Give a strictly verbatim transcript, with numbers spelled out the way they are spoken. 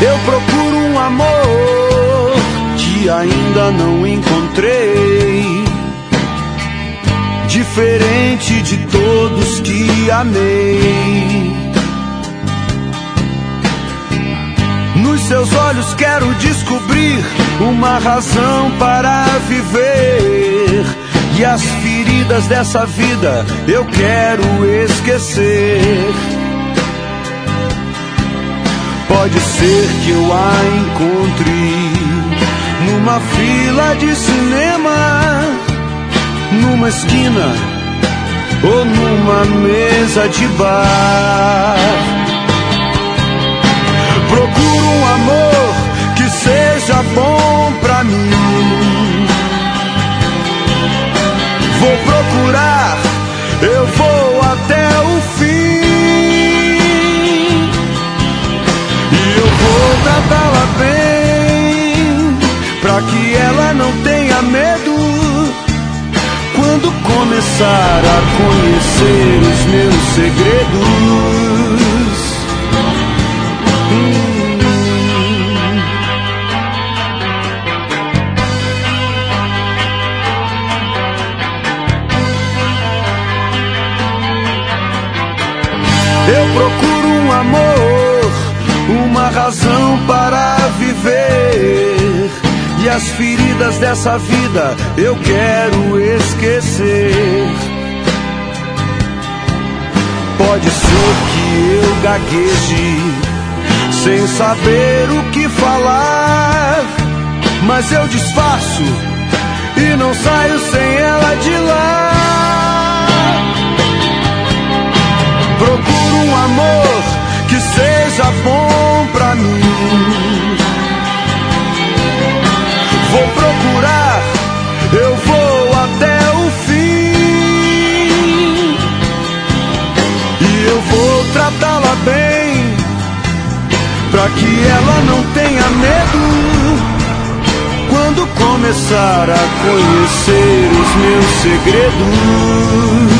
Eu procuro um amor que ainda não encontrei, diferente de todos que amei. Nos seus olhos quero descobrir uma razão para viver, e as feridas dessa vida eu quero esquecer. Pode ser que eu a encontre numa fila de cinema, numa esquina ou numa mesa de bar. Procuro um amor que seja bom pra mim. Vou procurar, eu vou até o fim. E eu vou tratá-la bem, pra que ela não tenha medo quando começar a conhecer os meus segredos. Hum. Eu procuro um amor, uma razão para viver, e as feridas dessa vida eu quero esquecer. Pode ser que eu gagueje sem saber o que falar, mas eu disfarço e não saio sem ela de lá. Procuro um amor que seja bom pra mim. Vou procurar, eu vou até o fim. E eu vou tratá-la bem, pra que ela não tenha medo quando começar a conhecer os meus segredos.